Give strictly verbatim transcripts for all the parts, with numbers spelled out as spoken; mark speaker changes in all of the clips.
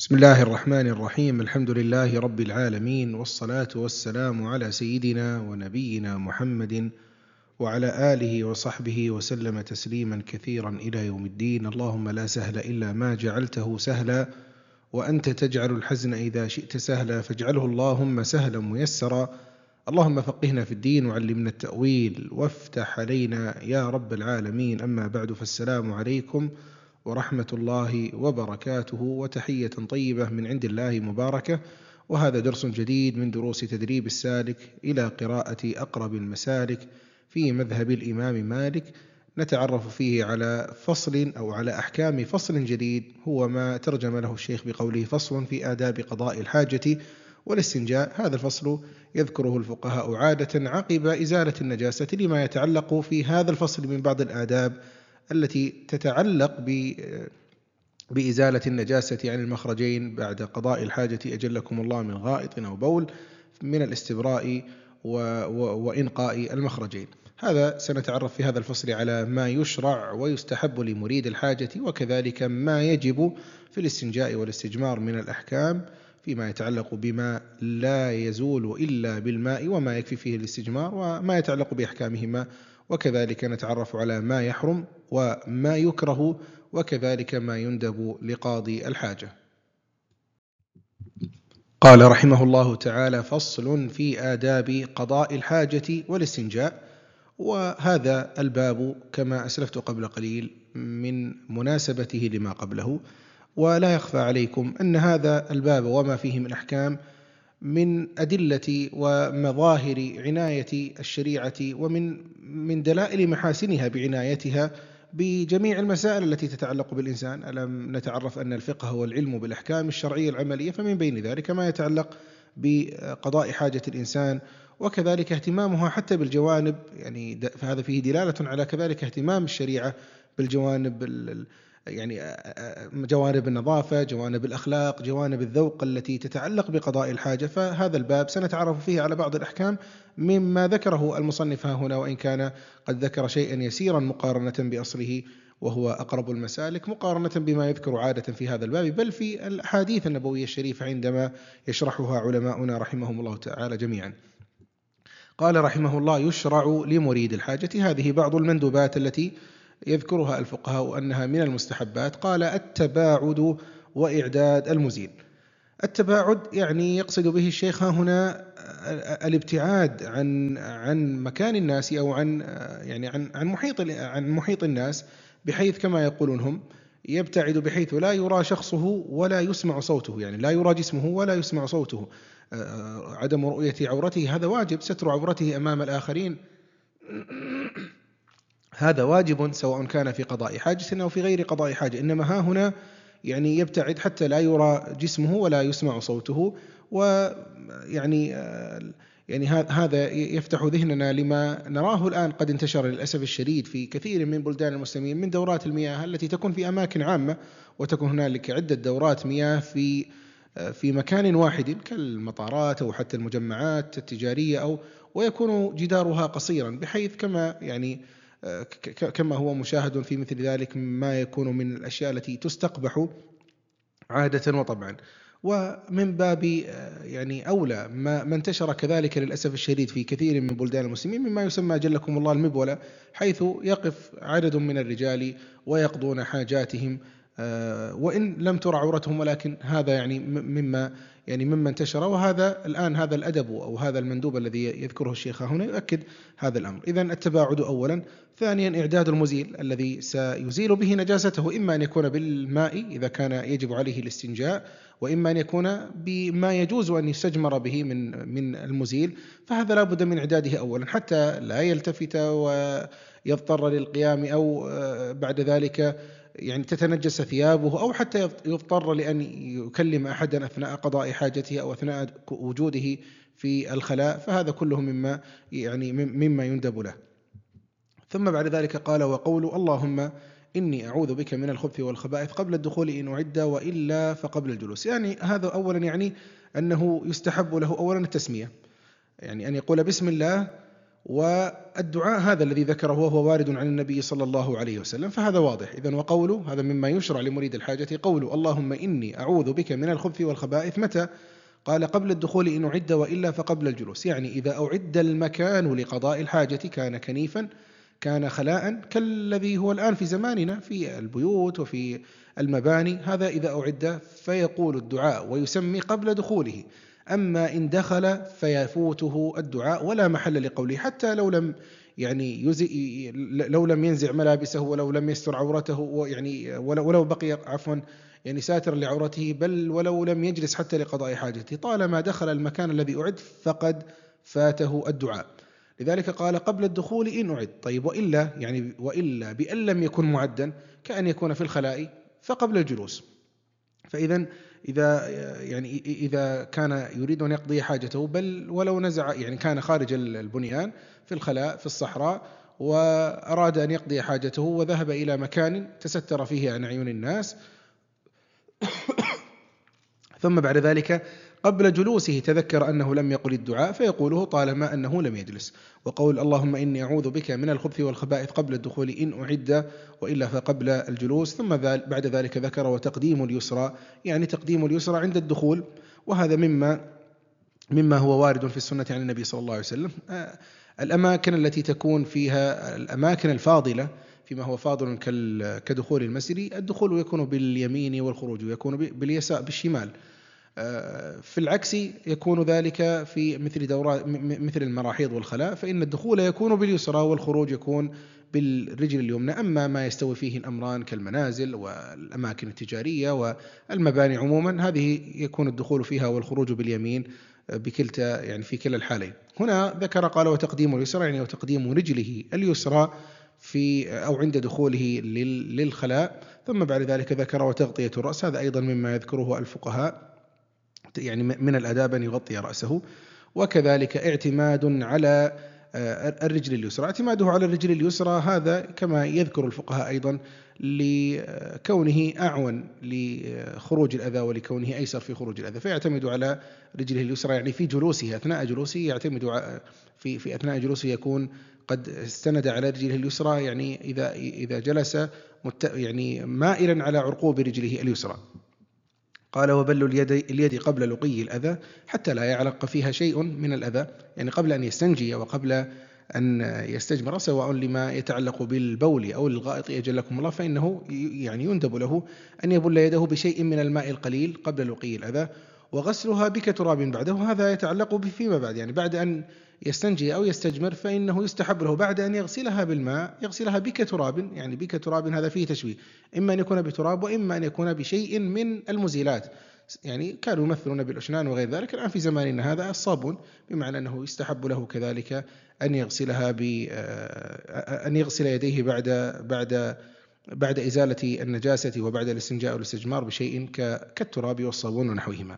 Speaker 1: بسم الله الرحمن الرحيم. الحمد لله رب العالمين، والصلاة والسلام على سيدنا ونبينا محمد وعلى آله وصحبه وسلم تسليما كثيرا إلى يوم الدين. اللهم لا سهل إلا ما جعلته سهلا، وأنت تجعل الحزن إذا شئت سهلا، فاجعله اللهم سهلا ميسرا. اللهم فقهنا في الدين وعلمنا التأويل وافتح علينا يا رب العالمين. أما بعد، فالسلام عليكم ورحمة الله وبركاته، وتحية طيبة من عند الله مباركة. وهذا درس جديد من دروس تدريب السالك إلى قراءة أقرب المسالك في مذهب الإمام مالك، نتعرف فيه على فصل أو على أحكام فصل جديد، هو ما ترجم له الشيخ بقوله فصل في آداب قضاء الحاجة والاستنجاء. هذا الفصل يذكره الفقهاء عادة عقب إزالة النجاسة، لما يتعلق في هذا الفصل من بعض الآداب التي تتعلق بإزالة النجاسة عن المخرجين بعد قضاء الحاجة، أجلكم الله، من غائط أو بول، من الاستبراء وإنقاء المخرجين. هذا سنتعرف في هذا الفصل على ما يشرع ويستحب لمريد الحاجة، وكذلك ما يجب في الاستنجاء والاستجمار من الأحكام فيما يتعلق بما لا يزول إلا بالماء، وما يكفي فيه الاستجمار، وما يتعلق بأحكامهما. وكذلك نتعرف على ما يحرم وما يكره، وكذلك ما يندب لقاضي الحاجة. قال رحمه الله تعالى: فصل في آداب قضاء الحاجة والاستنجاء. وهذا الباب كما أسلفت قبل قليل من مناسبته لما قبله، ولا يخفى عليكم أن هذا الباب وما فيه من أحكام من أدلة ومظاهر عناية الشريعة، ومن من دلائل محاسنها بعنايتها بجميع المسائل التي تتعلق بالإنسان. ألم نتعرف أن الفقه هو العلم بالأحكام الشرعية العملية، فمن بين ذلك ما يتعلق بقضاء حاجة الإنسان، وكذلك اهتمامها حتى بالجوانب، يعني فهذا فيه دلالة على كذلك اهتمام الشريعة بالجوانب، يعني جوانب النظافة، جوانب الأخلاق، جوانب الذوق التي تتعلق بقضاء الحاجة. فهذا الباب سنتعرف فيه على بعض الأحكام مما ذكره المصنف هنا، وإن كان قد ذكر شيئا يسيرا مقارنة بأصله، وهو أقرب المسالك، مقارنة بما يذكر عادة في هذا الباب، بل في الأحاديث النبوية الشريفة عندما يشرحها علماؤنا رحمهم الله تعالى جميعا. قال رحمه الله: يشرع لمريد الحاجة. هذه بعض المندوبات التي يذكرها الفقهاء أنها من المستحبات. قال: التباعد وإعداد المزيل. التباعد يعني يقصد به الشيخ هنا الابتعاد عن عن مكان الناس، أو عن يعني عن عن محيط عن محيط الناس، بحيث كما يقولون هم يبتعد بحيث لا يرى شخصه ولا يسمع صوته، يعني لا يرى جسمه ولا يسمع صوته. عدم رؤية عورته هذا واجب، ستر عورته أمام الآخرين هذا واجب، سواء كان في قضاء حاجة أو في غير قضاء حاجة. إنما ها هنا يعني يبتعد حتى لا يرى جسمه ولا يسمع صوته. ويعني يعني هذا يفتح ذهننا لما نراه الآن قد انتشر للأسف الشديد في كثير من بلدان المسلمين من دورات المياه التي تكون في أماكن عامة، وتكون هنالك عدة دورات مياه في في مكان واحد كالمطارات أو حتى المجمعات التجارية، أو ويكون جدارها قصيرا، بحيث كما يعني كما هو مشاهد في مثل ذلك ما يكون من الأشياء التي تستقبح عادة وطبعا. ومن باب يعني أولى ما ما انتشر كذلك للأسف الشديد في كثير من بلدان المسلمين مما يسمى جلكم الله المبولة، حيث يقف عدد من الرجال ويقضون حاجاتهم وإن لم ترى عورتهم، ولكن هذا يعني مما يعني مما انتشر. وهذا الآن هذا الأدب أو هذا المندوب الذي يذكره الشيخ هنا يؤكد هذا الأمر. إذن التباعد أولا. ثانيا: إعداد المزيل الذي سيزيل به نجاسته، إما أن يكون بالماء إذا كان يجب عليه الاستنجاء، وإما أن يكون بما يجوز أن يستجمر به من من المزيل. فهذا لا بد من إعداده أولا حتى لا يلتفت ويضطر للقيام، أو بعد ذلك يعني تتنجس ثيابه، أو حتى يضطر لأن يكلم أحدا أثناء قضاء حاجته أو أثناء وجوده في الخلاء. فهذا كله مما يعني مما يندب له. ثم بعد ذلك قال: وقول اللهم إني أعوذ بك من الخبث والخبائث قبل الدخول إن أعد، وإلا فقبل الجلوس. يعني هذا أولا يعني أنه يستحب له أولا التسمية، يعني أن يقول بسم الله والدعاء هذا الذي ذكره وهو وارد عن النبي صلى الله عليه وسلم فهذا واضح. إذن وقوله هذا مما يشرع لمريد الحاجة قوله اللهم إني أعوذ بك من الخبث والخبائث متى؟ قال قبل الدخول إن أعد وإلا فقبل الجلوس، يعني إذا أعد المكان لقضاء الحاجة كان كنيفا كان خلاء كالذي هو الآن في زماننا في البيوت وفي المباني، هذا إذا أعد فيقول الدعاء ويسمي قبل دخوله. أما إن دخل فيفوته الدعاء ولا محل لقوله، حتى لو لم يعني يزي لو لم ينزع ملابسه ولو لم يستر عورته ويعني ولو, ولو بقي عفوا يعني ساترا لعورته، بل ولو لم يجلس حتى لقضاء حاجته، طالما دخل المكان الذي أعد فقد فاته الدعاء. لذلك قال قبل الدخول إن أعد. طيب وإلا يعني وإلا بأن لم يكن معدا كأن يكون في الخلاء فقبل الجلوس. فإذا إذا يعني إذا كان يريد أن يقضي حاجته بل ولو نزع يعني كان خارج البنيان في الخلاء في الصحراء وأراد أن يقضي حاجته وذهب إلى مكان تستر فيه عن عيون الناس ثم بعد ذلك قبل جلوسه تذكر أنه لم يقل الدعاء فيقوله طالما أنه لم يجلس. وقول اللهم إني أعوذ بك من الخبث والخبائث قبل الدخول إن أعد وإلا فقبل الجلوس. ثم بعد ذلك ذكر وتقديم اليسرى، يعني تقديم اليسرى عند الدخول، وهذا مما مما هو وارد في السنة عن النبي صلى الله عليه وسلم. الأماكن التي تكون فيها الأماكن الفاضلة فيما هو فاضل كدخول المسجد، الدخول يكون باليمين والخروج يكون باليسار بالشمال. في العكس يكون ذلك في مثل دورات مثل المراحيض والخلاء، فإن الدخول يكون باليسرى والخروج يكون بالرجل اليمنى. أما ما يستوي فيه الأمران كالمنازل والأماكن التجارية والمباني عموما، هذه يكون الدخول فيها والخروج باليمين بكلتا يعني في كلا الحالين. هنا ذكر قال وتقديم اليسرى يعني وتقديم رجله اليسرى في أو عند دخوله للخلاء. ثم بعد ذلك ذكر وتغطية الرأس، هذا أيضا مما يذكره الفقهاء يعني من الآداب أن يغطي رأسه. وكذلك اعتماد على الرجل اليسرى، اعتماده على الرجل اليسرى هذا كما يذكر الفقهاء أيضا لكونه أعون لخروج الأذى ولكونه أيسر في خروج الأذى، فيعتمد على رجله اليسرى يعني في جلوسه أثناء جلوسه يعتمد في في أثناء جلوسه يكون قد استند على رجله اليسرى، يعني إذا إذا جلس يعني مائلا على عرقوب رجله اليسرى. قال وبل اليد اليد قبل لقي الأذى حتى لا يعلق فيها شيء من الأذى، يعني قبل أن يستنجي وقبل أن يستجمر سواء لما يتعلق بالبول أو الغائط أجلكم الله، فإنه يعني يندب له أن يبل يده بشيء من الماء القليل قبل لقي الأذى، وغسلها بك تراب بعده، هذا يتعلق فيما بعد يعني بعد أن يستنجي أو يستجمر فإنه يستحب له بعد أن يغسلها بالماء يغسلها بك تراب، يعني بك تراب هذا فيه تشبيه، إما أن يكون بتراب وإما أن يكون بشيء من المزيلات، يعني كانوا يمثلون بالأشنان وغير ذلك. الآن في زماننا هذا الصابون، بمعنى أنه يستحب له كذلك أن يغسلها ب أن يغسل يديه بعد بعد بعد إزالة النجاسة وبعد الاستنجاء والاستجمار بشيء كالتراب والصابون ونحوهما.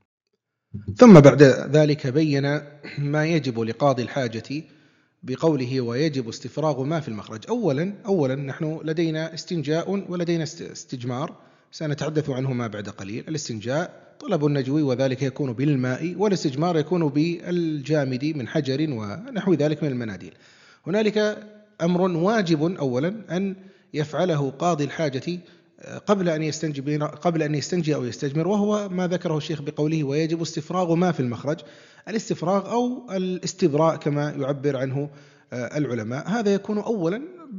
Speaker 1: ثم بعد ذلك بين ما يجب لقاضي الحاجة بقوله ويجب استفراغ ما في المخرج. أولا أولا نحن لدينا استنجاء ولدينا استجمار، سنتحدث عنهما بعد قليل. الاستنجاء طلب النجوي وذلك يكون بالماء، والاستجمار يكون بالجامد من حجر ونحو ذلك من المناديل. هنالك أمر واجب أولا أن يفعله قاضي الحاجة قبل أن يستنجي قبل أن يستنجي أو يستجمر، وهو ما ذكره الشيخ بقوله ويجب استفراغ ما في المخرج. الاستفراغ أو الاستبراء كما يعبر عنه العلماء، هذا يكون أولا ب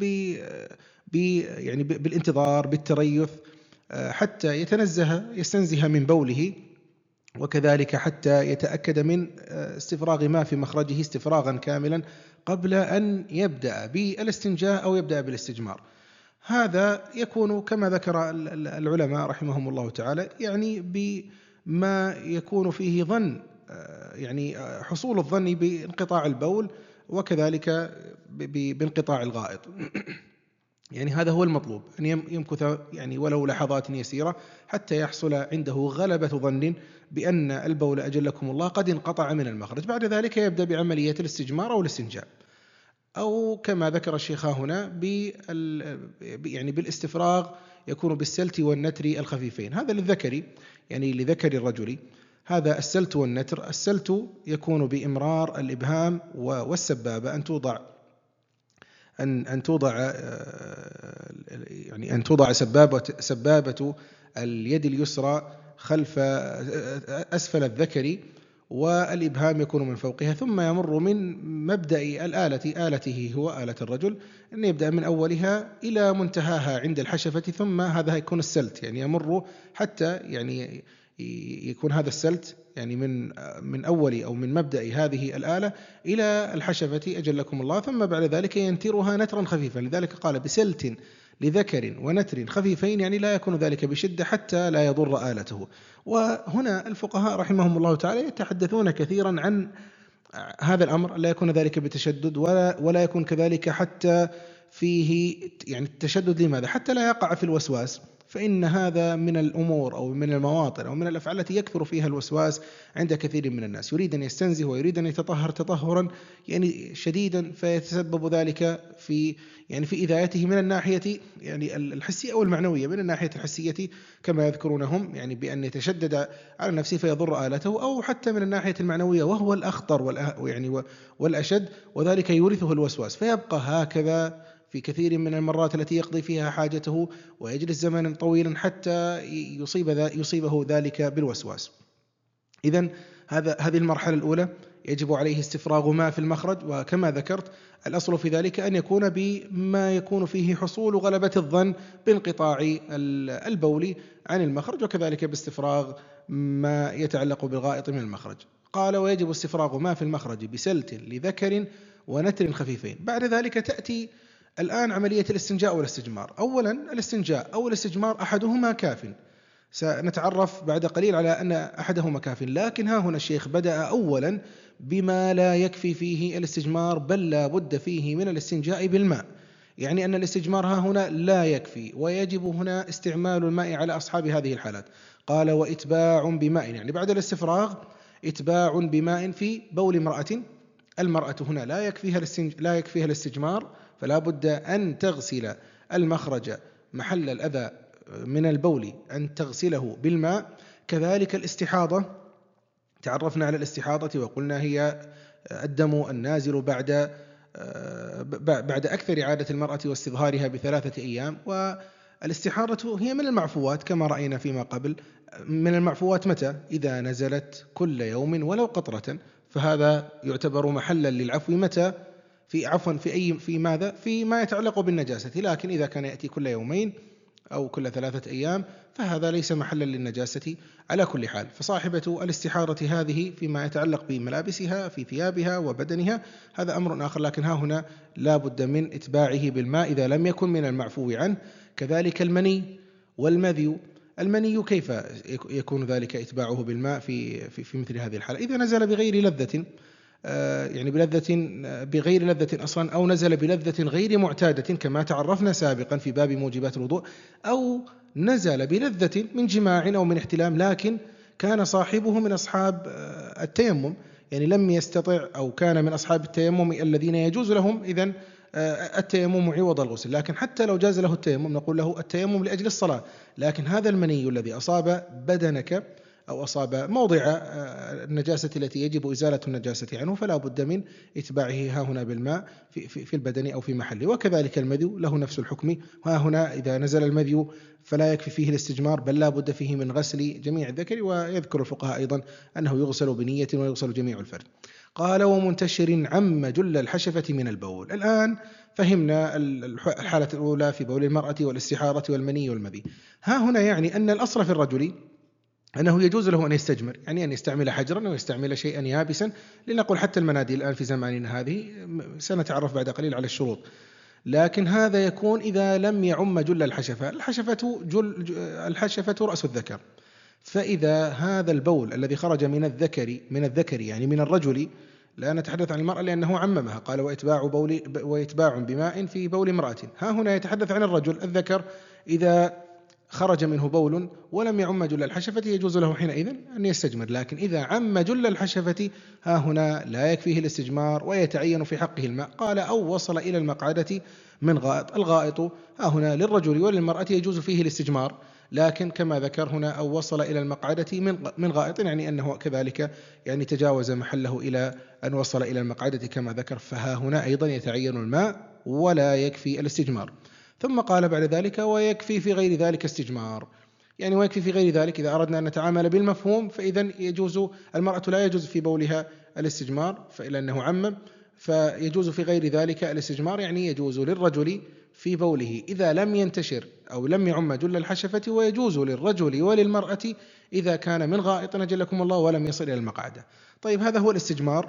Speaker 1: يعني بالانتظار بالتريث حتى يتنزه يستنزه من بوله، وكذلك حتى يتأكد من استفراغ ما في مخرجه استفراغا كاملا قبل أن يبدأ بالاستنجاء أو يبدأ بالاستجمار. هذا يكون كما ذكر العلماء رحمهم الله تعالى يعني بما يكون فيه ظن يعني حصول الظن بانقطاع البول وكذلك بانقطاع الغائط. يعني هذا هو المطلوب، أن يمكث يعني ولو لحظات يسيرة حتى يحصل عنده غلبة ظن بأن البول أجلكم الله قد انقطع من المخرج. بعد ذلك يبدأ بعملية الاستجمار أو الاستنجاء، أو كما ذكر الشيخ هنا يعني بالاستفراغ يكون بالسلت والنتر الخفيفين. هذا للذكر يعني لذكر الرجل. هذا السلت والنتر. السلت يكون بإمرار الإبهام والسبابة، أن توضع أن أن توضع يعني أن توضع سبابة سبابة اليد اليسرى خلف أسفل الذكر، والإبهام يكون من فوقها، ثم يمر من مبدأ الآلة آلته هو آلة الرجل، أن يبدأ من أولها إلى منتهاها عند الحشفة، ثم هذا يكون السلت، يعني يمر حتى يعني يكون هذا السلت يعني من من أول أو من مبدأ هذه الآلة إلى الحشفة أجلكم الله، ثم بعد ذلك ينترها نترا خفيفا. لذلك قال بسلت لذكر ونتر خفيفين، يعني لا يكون ذلك بشدة حتى لا يضر آلته. وهنا الفقهاء رحمهم الله تعالى يتحدثون كثيرا عن هذا الأمر، لا يكون ذلك بتشدد ولا ولا يكون كذلك حتى فيه يعني التشدد. لماذا؟ حتى لا يقع في الوسواس، فإن هذا من الأمور أو من المواطن أو من الأفعال التي يكثر فيها الوسواس عند كثير من الناس، يريد أن يستنزه ويريد أن يتطهر تطهرا يعني شديدا، فيتسبب ذلك في يعني في إذايته من الناحية يعني الحسية أو المعنوية. من الناحية الحسية كما يذكرونهم يعني بأن يتشدد على نفسه فيضر آلته، أو حتى من الناحية المعنوية وهو الأخطر يعني والأشد، وذلك يورثه الوسواس، فيبقى هكذا في كثير من المرات التي يقضي فيها حاجته ويجلس زمنا طويلا حتى يصيب يصيبه ذلك بالوسواس. إذن هذا هذه المرحلة الأولى يجب عليه استفراغ ما في المخرج، وكما ذكرت الأصل في ذلك أن يكون بما يكون فيه حصول غلبة الظن بانقطاع البول عن المخرج، وكذلك باستفراغ ما يتعلق بالغائط من المخرج. قال ويجب استفراغ ما في المخرج بسلت لذكر ونتر خفيفين. بعد ذلك تأتي الآن عملية الاستنجاء والاستجمار. أولا الاستنجاء أو الاستجمار أحدهما كاف، سنتعرف بعد قليل على أن أحدهما كاف، لكن ها هنا الشيخ بدأ أولا بما لا يكفي فيه الاستجمار، بل لا بد فيه من الاستنجاء بالماء، يعني أن الاستجمار ها هنا لا يكفي، ويجب هنا استعمال الماء على أصحاب هذه الحالات. قال وإتباع بماء، يعني بعد الاستفراغ إتباع بماء في بول امرأة. المرأة هنا لا يكفيها لا يكفيها الاستجمار، فلا بد أن تغسل المخرج محل الأذى من البول، أن تغسله بالماء. كذلك الاستحاضة، تعرفنا على الاستحاضة وقلنا هي الدم النازل بعد بعد أكثر عادة المرأة واستظهارها بثلاثة أيام. والاستحاضة هي من المعفوات كما رأينا فيما قبل. من المعفوات متى؟ إذا نزلت كل يوم ولو قطرة، فهذا يعتبر محلا للعفو. متى؟ في عفوا في أي في ماذا؟ في ما يتعلق بالنجاسة. لكن إذا كان يأتي كل يومين أو كل ثلاثة أيام فهذا ليس محلا للنجاسة على كل حال. فصاحبة الاستحاضة هذه فيما يتعلق بملابسها في ثيابها وبدنها هذا أمر آخر، لكن ها هنا لا بد من إتباعه بالماء إذا لم يكن من المعفو عنه. كذلك المني والمذي. المني كيف يكون ذلك إتباعه بالماء في في في مثل هذه الحالة؟ إذا نزل بغير لذة، يعني بلذة بغير لذة أصلا، أو نزل بلذة غير معتادة كما تعرفنا سابقا في باب موجبات الوضوء، أو نزل بلذة من جماع أو من احتلام لكن كان صاحبه من أصحاب التيمم، يعني لم يستطع أو كان من أصحاب التيمم الذين يجوز لهم إذن التيمم عوض الغسل. لكن حتى لو جاز له التيمم نقول له التيمم لأجل الصلاة، لكن هذا المني الذي أصاب بدنك أو أصاب موضع النجاسة التي يجب إزالة النجاسة عنه فلا بد من إتباعه ها هنا بالماء في, في, في البدن أو في محله. وكذلك المذي له نفس الحكم. ها هنا إذا نزل المذي فلا يكفي فيه الاستجمار، بل لا بد فيه من غسل جميع الذكر. ويذكر الفقهاء أيضا أنه يغسل بنية ويغسل جميع الفرد. قال ومنتشر عم جل الحشفة من البول. الآن فهمنا الحالة الأولى في بول المرأة والاستحاضة والمني والمذي. ها هنا يعني أن الأصل في الرجل أنه يجوز له أن يستجمر، يعني أن يستعمل حجرا أو يستعمل شيئا يابسا، لنقول حتى المناديل الآن في زماننا هذه سنتعرف بعد قليل على الشروط. لكن هذا يكون إذا لم يعم جل الحشفة. الحشفة جل الحشفة رأس الذكر، فإذا هذا البول الذي خرج من الذكر من الذكر يعني من الرجل، لا نتحدث عن المرأة لأنه عممها، قال وإتباع بول وإتباع بماء في بول امرأة. ها هنا يتحدث عن الرجل الذكر، إذا خرج منه بول ولم يعم جل الحشفة يجوز له حينئذ أن يستجمر. لكن إذا عم جل الحشفة ها هنا لا يكفيه الاستجمار ويتعين في حقه الماء. قال أو وصل إلى المقعدة من غائط. الغائط ها هنا للرجل وللمرأة يجوز فيه الاستجمار، لكن كما ذكر هنا أو وصل إلى المقعدة من من غائط، يعني أنه كذلك يعني تجاوز محله إلى أن وصل إلى المقعدة كما ذكر، فها هنا أيضا يتعين الماء ولا يكفي الاستجمار. ثم قال بعد ذلك ويكفي في غير ذلك استجمار، يعني ويكفي في غير ذلك إذا أردنا أن نتعامل بالمفهوم فإذا يجوز المرأة لا يجوز في بولها الاستجمار فإلا أنه عمم، فيجوز في غير ذلك الاستجمار، يعني يجوز للرجل في بوله إذا لم ينتشر أو لم يعم جل الحشفة، ويجوز للرجل وللمرأة إذا كان من غائط أجلكم الله ولم يصل إلى المقعدة. طيب هذا هو الاستجمار،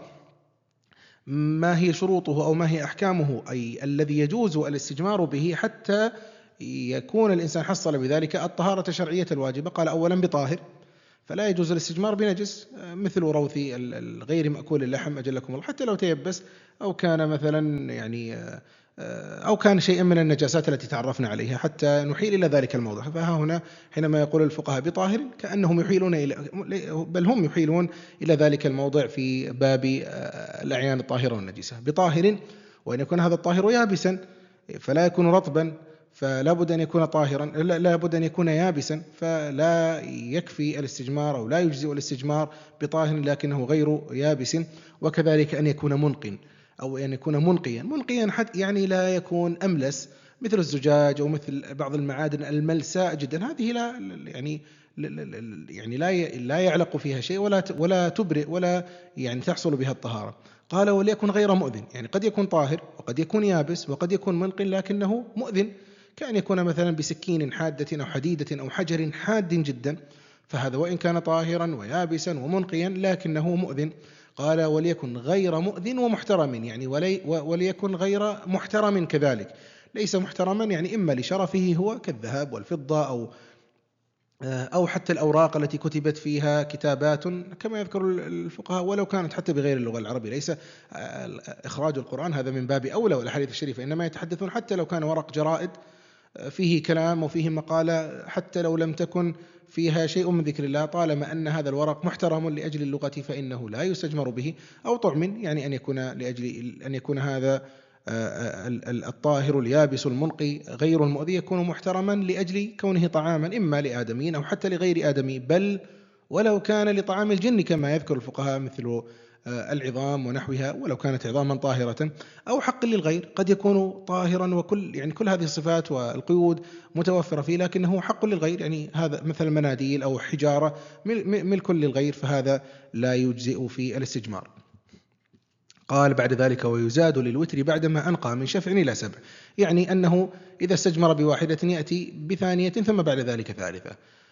Speaker 1: ما هي شروطه أو ما هي أحكامه، أي الذي يجوز الاستجمار به حتى يكون الإنسان حصل بذلك الطهارة الشرعية الواجبة. قال أولا بطاهر، فلا يجوز الاستجمار بنجس مثل روث الغير مأكول اللحم أجلكم الله، حتى لو تيبس أو كان مثلا يعني أو كان شيئا من النجاسات التي تعرفنا عليها حتى نحيل إلى ذلك الموضع. فها هنا حينما يقول الفقهاء بطاهر كأنهم يحيلون إلى، بل هم يحيلون إلى ذلك الموضع في باب الأعيان الطاهرة والنجسة. بطاهر، وأن يكون هذا الطاهر يابسا فلا يكون رطبا، فلا بد أن يكون طاهرا، لا بد أن يكون يابسا، فلا يكفي الاستجمار أو لا يجزئ الاستجمار بطاهر لكنه غير يابس. وكذلك أن يكون منقٍ أو أن يكون منقيا، منقيا حتى يعني لا يكون أملس مثل الزجاج أو مثل بعض المعادن الملساء جدا، هذه لا يعني يعني لا لا يعلق فيها شيء ولا ولا تبرئ ولا يعني تحصل بها الطهارة. قال وليكن غير مؤذن، يعني قد يكون طاهر وقد يكون يابس وقد يكون منق لكنه مؤذن، كأن يكون مثلا بسكين حادة أو حديدة أو حجر حاد جدا، فهذا وإن كان طاهرا ويابسا ومنقيا لكنه مؤذن. قال وليكن غير مؤذن ومحترم، يعني ولي وليكن غير محترم كذلك، ليس محترما يعني إما لشرفه هو كالذهب والفضة أو أو حتى الأوراق التي كتبت فيها كتابات كما يذكر الفقهاء، ولو كانت حتى بغير اللغة العربية، ليس إخراج القرآن هذا من باب أولى والأحاديث الشريفة، إنما يتحدثون حتى لو كان ورق جرائد فيه كلام وفيه مقالة حتى لو لم تكن فيها شيء من ذكر الله، طالما أن هذا الورق محترم لأجل اللغة فإنه لا يستجمر به. أو طعم، يعني أن يكون لأجل أن يكون هذا الطاهر اليابس المنقي غير المؤذي يكون محترما لأجل كونه طعاما إما لآدمين أو حتى لغير آدمي، بل ولو كان لطعام الجن كما يذكر الفقهاء مثل العظام ونحوها، ولو كانت عظاما طاهرة، أو حق للغير قد يكون طاهرا وكل يعني كل هذه الصفات والقيود متوفرة فيه لكنه حق للغير، يعني هذا مثل مناديل أو حجارة ملك للغير، فهذا لا يجزئ في الاستجمار. قال بعد ذلك ويزاد للوتر بعدما أنقى من شفع إلى سبع، يعني أنه إذا استجمر بواحدة يأتي بثانية ثم بعد ذلك ثالثة.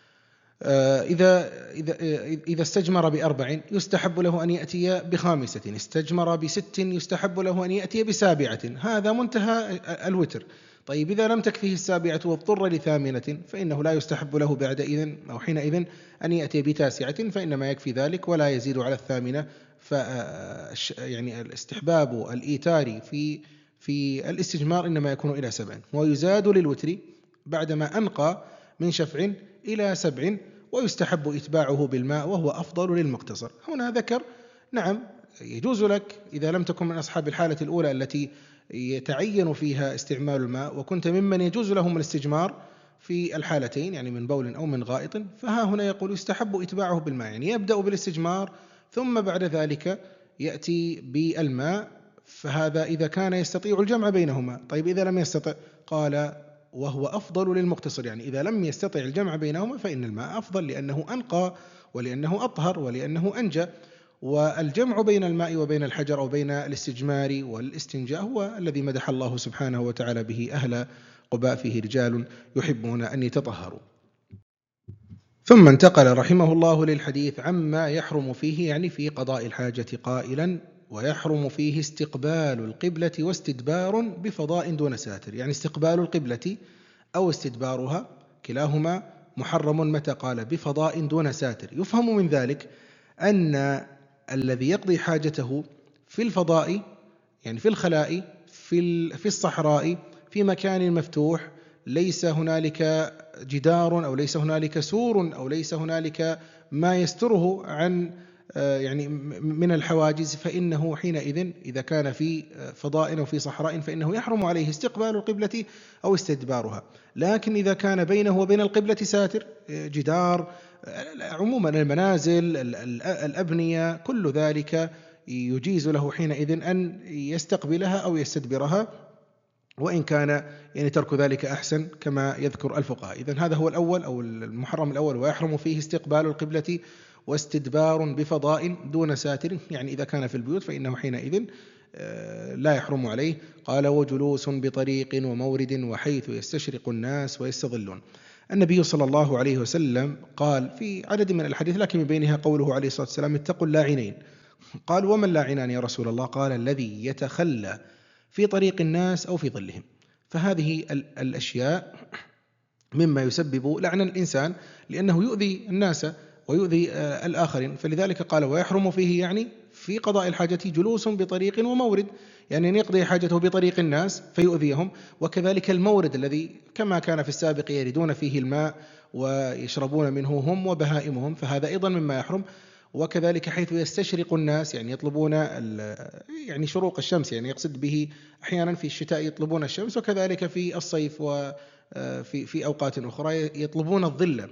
Speaker 1: إذا إذا إذا استجمر بأربع يستحب له أن يأتي بخامسة، استجمر بست يستحب له أن يأتي بسابعة، هذا منتهى الوتر. طيب إذا لم تكفيه السابعة واضطر لثامنة فإنه لا يستحب له بعد إذن أو حينئذ أن يأتي بتاسعة، فإنما يكفي ذلك ولا يزيد على الثامنة. ف يعني الاستحباب الإيتار في في الاستجمار إنما يكون إلى سبع. ويزاد للوتر بعدما أنقى من شفع إلى سبع، ويستحب إتباعه بالماء وهو أفضل للمقتصر. هنا ذكر نعم يجوز لك إذا لم تكن من أصحاب الحالة الأولى التي يتعين فيها استعمال الماء وكنت ممن يجوز لهم الاستجمار في الحالتين، يعني من بول أو من غائط، فها هنا يقول يستحب إتباعه بالماء، يعني يبدأ بالاستجمار ثم بعد ذلك يأتي بالماء، فهذا إذا كان يستطيع الجمع بينهما. طيب إذا لم يستطع قال وهو أفضل للمقتصر، يعني إذا لم يستطع الجمع بينهما فإن الماء أفضل لأنه أنقى ولأنه أطهر ولأنه أنجى. والجمع بين الماء وبين الحجر أو بين الاستجمار والاستنجاء هو الذي مدح الله سبحانه وتعالى به أهل قباء فيه رجال يحبون أن يتطهروا. ثم انتقل رحمه الله للحديث عما يحرم فيه، يعني في قضاء الحاجة، قائلا ويحرم فيه استقبال القبلة واستدبار بفضاء دون ساتر، يعني استقبال القبلة أو استدبارها كلاهما محرم متى قال بفضاء دون ساتر. يفهم من ذلك أن الذي يقضي حاجته في الفضاء يعني في الخلاء في في الصحراء في مكان مفتوح ليس هنالك جدار أو ليس هنالك سور أو ليس هنالك ما يستره عن يعني من الحواجز، فإنه حينئذ إذا كان في فضاء أو في صحراء فإنه يحرم عليه استقبال القبلة أو استدبارها. لكن إذا كان بينه وبين القبلة ساتر، جدار، عموما المنازل، الأبنية، كل ذلك يجيز له حينئذ أن يستقبلها أو يستدبرها، وإن كان يعني ترك ذلك أحسن كما يذكر الفقهاء. إذن هذا هو الأول أو المحرم الأول، ويحرم فيه استقبال القبلة واستدبار بفضاء دون ساتر، يعني إذا كان في البيوت فإنه حينئذ لا يحرم عليه. قال وجلوس بطريق ومورد وحيث يستشرق الناس ويستظلون. النبي صلى الله عليه وسلم قال في عدد من الحديث، لكن من بينها قوله عليه الصلاة والسلام اتقوا اللاعنين. قال وما اللاعنان يا رسول الله؟ قال الذي يتخلى في طريق الناس أو في ظلهم. فهذه الأشياء مما يسبب لعن الإنسان، لأنه يؤذي الناس ويؤذي الآخرين. فلذلك قال ويحرم فيه، يعني في قضاء الحاجة، جلوس بطريق ومورد، يعني أن يقضي حاجته بطريق الناس فيؤذيهم، وكذلك المورد الذي كما كان في السابق يردون فيه الماء ويشربون منه هم وبهائمهم، فهذا أيضا مما يحرم. وكذلك حيث يستشرق الناس، يعني يطلبون يعني شروق الشمس، يعني يقصد به أحيانا في الشتاء يطلبون الشمس، وكذلك في الصيف وفي في أوقات أخرى يطلبون الظل.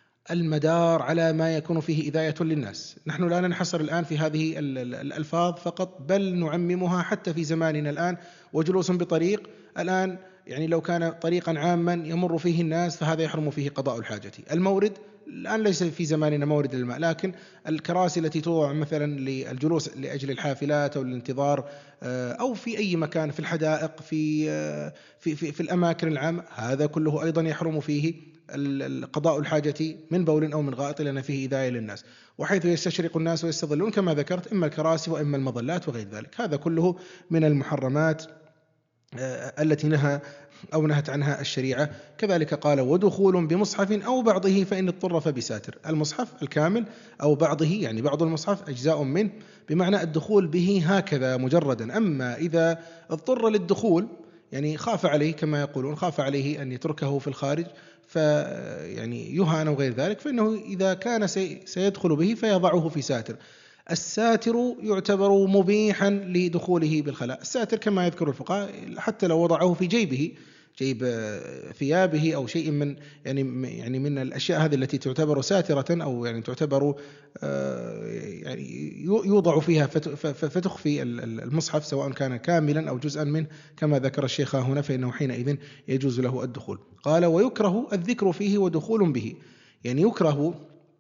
Speaker 1: المدار على ما يكون فيه إذاية للناس. نحن لا ننحصر الآن في هذه الألفاظ فقط، بل نعممها حتى في زماننا الآن. وجلوس بطريق الآن، يعني لو كان طريقا عاما يمر فيه الناس فهذا يحرم فيه قضاء الحاجة. المورد الآن ليس في زماننا مورد الماء، لكن الكراسي التي توضع مثلا للجلوس لأجل الحافلات أو الانتظار، أو في أي مكان في الحدائق، في في في, في الأماكن العامة، هذا كله أيضا يحرم فيه قضاء الحاجة من بول أو من غائط، لأن فيه إذاية للناس. وحيث يستشرق الناس ويستظلون كما ذكرت، إما الكراسي وإما المظلات وغير ذلك، هذا كله من المحرمات التي نهى أو نهت عنها الشريعة. كذلك قال ودخول بمصحف أو بعضه فإن اضطر فبساتر. المصحف الكامل أو بعضه، يعني بعض المصحف أجزاء منه، بمعنى الدخول به هكذا مجردا. أما إذا اضطر للدخول، يعني خاف عليه كما يقولون، خاف عليه أن يتركه في الخارج فيعني يهان أو غير ذلك، فإنه إذا كان سيدخل به فيضعه في ساتر. الساتر يعتبر مبيحا لدخوله بالخلاء. الساتر كما يذكر الفقهاء حتى لو وضعه في جيبه، جيب ثيابه أو شيء من يعني يعني من الأشياء هذه التي تعتبر ساترة، أو يعني تعتبر يعني يوضع فيها فتخفي المصحف سواء كان كاملا أو جزءا منه كما ذكر الشيخ هنا، فإنه حينئذ يجوز له الدخول. قال ويكره الذكر فيه ودخول به. يعني يكره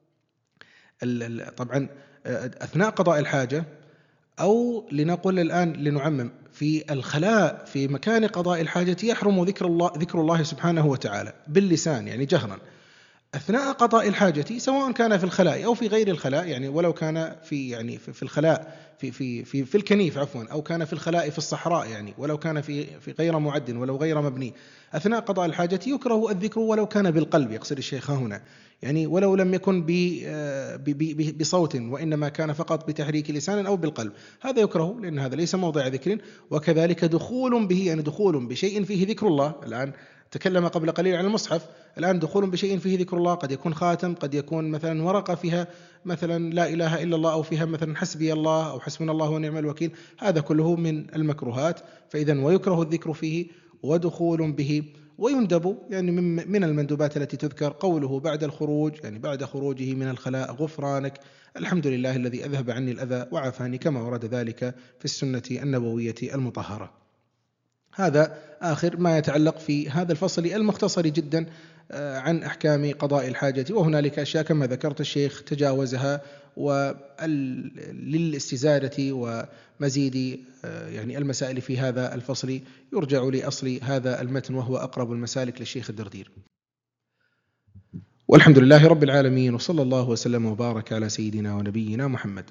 Speaker 1: طبعا أثناء قضاء الحاجة، أو لنقول الآن لنعمم في الخلاء في مكان قضاء الحاجة، يحرم ذكر الله ذكر الله سبحانه وتعالى باللسان، يعني جهرا أثناء قضاء الحاجة، سواء كان في الخلاء أو في غير الخلاء، يعني ولو كان في يعني في الخلاء في في في في الكنيف عفوا، أو كان في الخلاء في الصحراء، يعني ولو كان في في غير معد ولو غير مبني. أثناء قضاء الحاجة يكره الذكر ولو كان بالقلب، يقصد الشيخ هنا، يعني ولو لم يكن بصوت وإنما كان فقط بتحريك لسان أو بالقلب، هذا يكره لأن هذا ليس موضع ذكر. وكذلك دخول به، يعني دخول بشيء فيه ذكر الله. الآن تكلم قبل قليل عن المصحف، الآن دخول بشيء فيه ذكر الله قد يكون خاتم، قد يكون مثلا ورقة فيها مثلا لا إله إلا الله، أو فيها مثلا حسبي الله أو حسبنا الله ونعم الوكيل، هذا كله من المكروهات. فإذا ويكره الذكر فيه ودخول به. ويندب، يعني من المندوبات التي تذكر قوله بعد الخروج، يعني بعد خروجه من الخلاء غفرانك، الحمد لله الذي أذهب عني الأذى وعافاني، كما ورد ذلك في السنة النبوية المطهرة. هذا آخر ما يتعلق في هذا الفصل المختصر جدا عن أحكام قضاء الحاجة. وهنالك أشياء كما ذكرت الشيخ تجاوزها، وللاستزادة ومزيد يعني المسائل في هذا الفصل يرجع لأصل هذا المتن، وهو أقرب المسالك للشيخ الدردير. والحمد لله رب العالمين، وصلى الله وسلم وبارك على سيدنا ونبينا محمد.